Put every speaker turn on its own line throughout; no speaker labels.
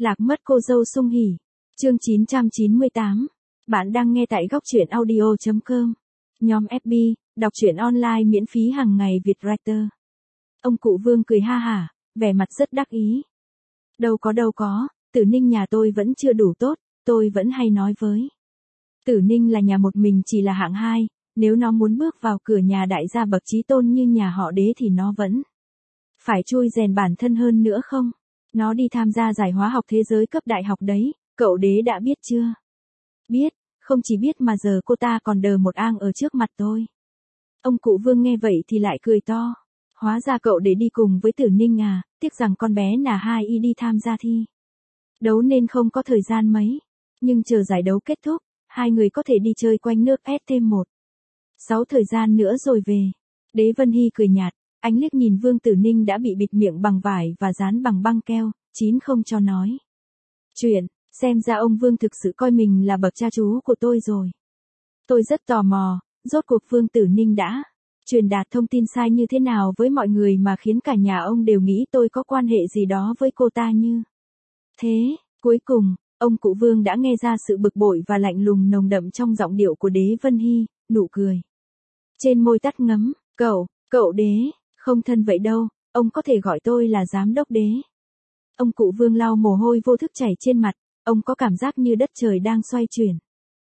Lạc mất cô dâu sung hỉ. Chương 998. Bạn đang nghe tại góc truyện audio.com. Nhóm FB, đọc truyện online miễn phí hàng ngày Việt Writer. Ông cụ Vương cười ha hả, vẻ mặt rất đắc ý. Đâu có, Tử Ninh nhà tôi vẫn chưa đủ tốt, tôi vẫn hay nói với. Tử Ninh là nhà một mình chỉ là hạng 2, nếu nó muốn bước vào cửa nhà đại gia bậc chí tôn như nhà họ Đế thì nó vẫn phải chui rèn bản thân hơn nữa không? Nó đi tham gia giải hóa học thế giới cấp đại học đấy, cậu Đế đã biết chưa? Biết, không chỉ biết mà giờ cô ta còn đờ một ang ở trước mặt tôi. Ông cụ Vương nghe vậy thì lại cười to. Hóa ra cậu Đế đi cùng với Tử Ninh à, tiếc rằng con bé nà hai y đi tham gia thi đấu nên không có thời gian mấy. Nhưng chờ giải đấu kết thúc, hai người có thể đi chơi quanh nước S thêm 6 thời gian nữa rồi về. Đế Vân Hy cười nhạt, anh liếc nhìn Vương Tử Ninh đã bị bịt miệng bằng vải và dán bằng băng keo, chín không cho nói chuyện, xem ra ông Vương thực sự coi mình là bậc cha chú của tôi rồi. Tôi rất tò mò, rốt cuộc Vương Tử Ninh đã truyền đạt thông tin sai như thế nào với mọi người mà khiến cả nhà ông đều nghĩ tôi có quan hệ gì đó với cô ta như thế. Cuối cùng, ông cụ Vương đã nghe ra sự bực bội và lạnh lùng nồng đậm trong giọng điệu của Đế Vân Hy, nụ cười trên môi tắt ngấm, cậu Đế, không thân vậy đâu, ông có thể gọi tôi là giám đốc Đế. Ông cụ Vương lau mồ hôi vô thức chảy trên mặt, ông có cảm giác như đất trời đang xoay chuyển.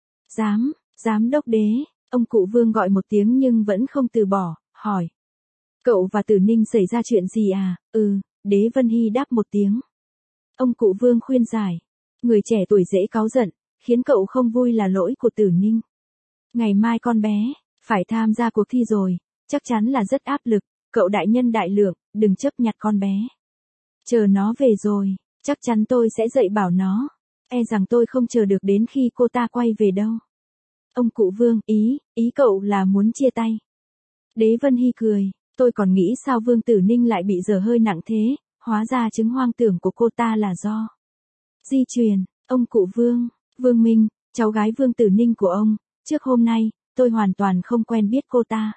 Giám đốc Đế, ông cụ Vương gọi một tiếng nhưng vẫn không từ bỏ, hỏi. Cậu và Tử Ninh xảy ra chuyện gì à? Đế Vân Hy đáp một tiếng. Ông cụ Vương khuyên giải. Người trẻ tuổi dễ cáu giận, khiến cậu không vui là lỗi của Tử Ninh. Ngày mai con bé phải tham gia cuộc thi rồi, chắc chắn là rất áp lực, cậu đại nhân đại lượng, đừng chấp nhặt con bé. Chờ nó về rồi, chắc chắn tôi sẽ dạy bảo nó. E rằng tôi không chờ được đến khi cô ta quay về đâu. Ông cụ Vương, ý cậu là muốn chia tay. Đế Vân Hy cười, tôi còn nghĩ sao Vương Tử Ninh lại bị dở hơi nặng thế, hóa ra chứng hoang tưởng của cô ta là do di truyền. Ông cụ Vương Minh, cháu gái Vương Tử Ninh của ông, trước hôm nay, tôi hoàn toàn không quen biết cô ta.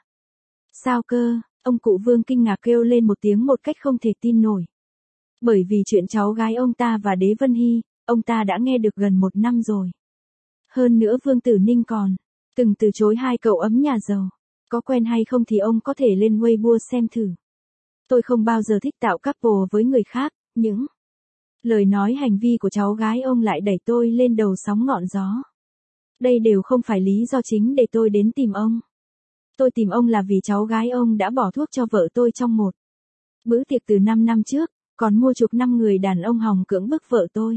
Sao cơ? Ông cụ Vương kinh ngạc kêu lên một tiếng một cách không thể tin nổi. Bởi vì chuyện cháu gái ông ta và Đế Vân Hy, ông ta đã nghe được gần 1 năm rồi. Hơn nữa Vương Tử Ninh còn từng từ chối hai cậu ấm nhà giàu. Có quen hay không thì ông có thể lên Weibo xem thử. Tôi không bao giờ thích tạo couple với người khác, những lời nói hành vi của cháu gái ông lại đẩy tôi lên đầu sóng ngọn gió. Đây đều không phải lý do chính để tôi đến tìm ông. Tôi tìm ông là vì cháu gái ông đã bỏ thuốc cho vợ tôi trong một bữa tiệc từ 5 năm trước, còn mua chuộc 5 người đàn ông hòng cưỡng bức vợ tôi.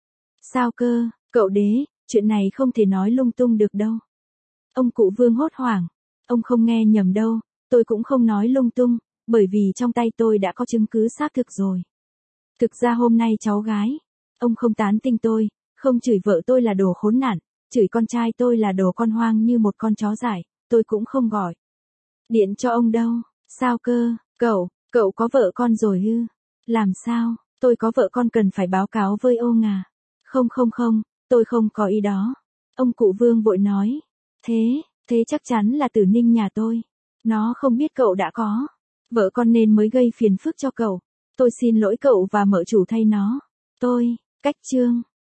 Sao cơ, cậu Đế, chuyện này không thể nói lung tung được đâu. Ông cụ Vương hốt hoảng, ông không nghe nhầm đâu, tôi cũng không nói lung tung, bởi vì trong tay tôi đã có chứng cứ xác thực rồi. Thực ra hôm nay cháu gái, ông không tán tỉnh tôi, không chửi vợ tôi là đồ khốn nạn, chửi con trai tôi là đồ con hoang như một con chó dại, tôi cũng không gọi điện cho ông đâu. Sao cơ, cậu có vợ con rồi ư? Làm sao, tôi có vợ con cần phải báo cáo với ông à? Không, tôi không có ý đó. Ông cụ Vương vội nói. Thế chắc chắn là Tử Ninh nhà tôi. Nó không biết cậu đã có vợ con nên mới gây phiền phức cho cậu. Tôi xin lỗi cậu và mợ chủ thay nó. Cách chương